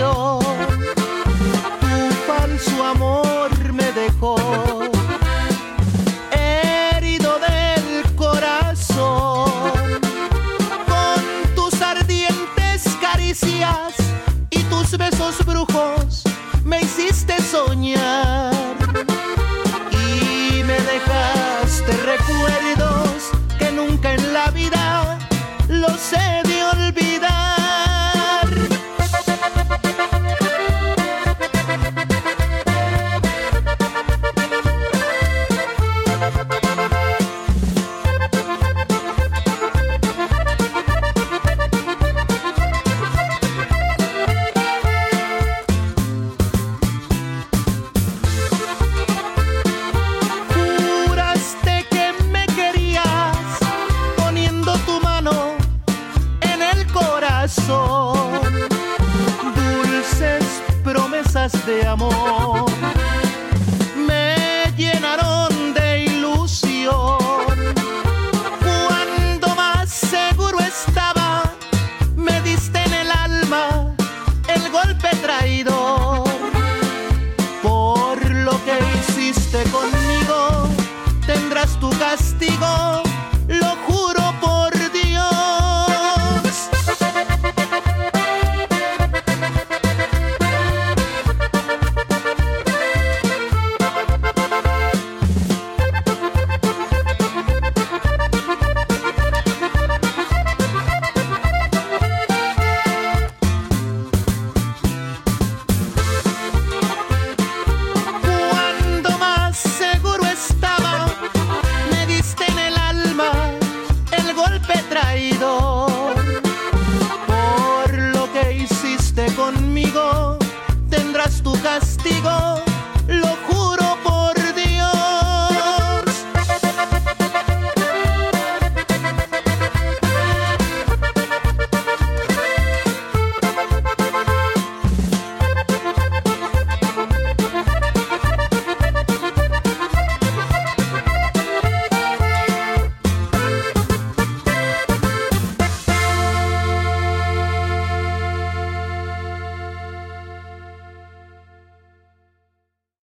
traición. Tu falso amor me dejó herido del corazón. Con tus ardientes caricias y tus besos brujos me hiciste soñar. Y me dejaste recuerdos que nunca en la vida los he de olvidar. Juraste que me querías poniendo tu mano en el corazón. Dulces promesas de amor me llenaron de ilusión. Cuando más seguro estaba, me diste en el alma el golpe traidor. Por lo que hiciste conmigo, tendrás tu castigo, lo juro por Dios. Cuando más seguro estaba, me diste en el alma el golpe traidor. Por lo que hiciste conmigo, tendrás tu castigo,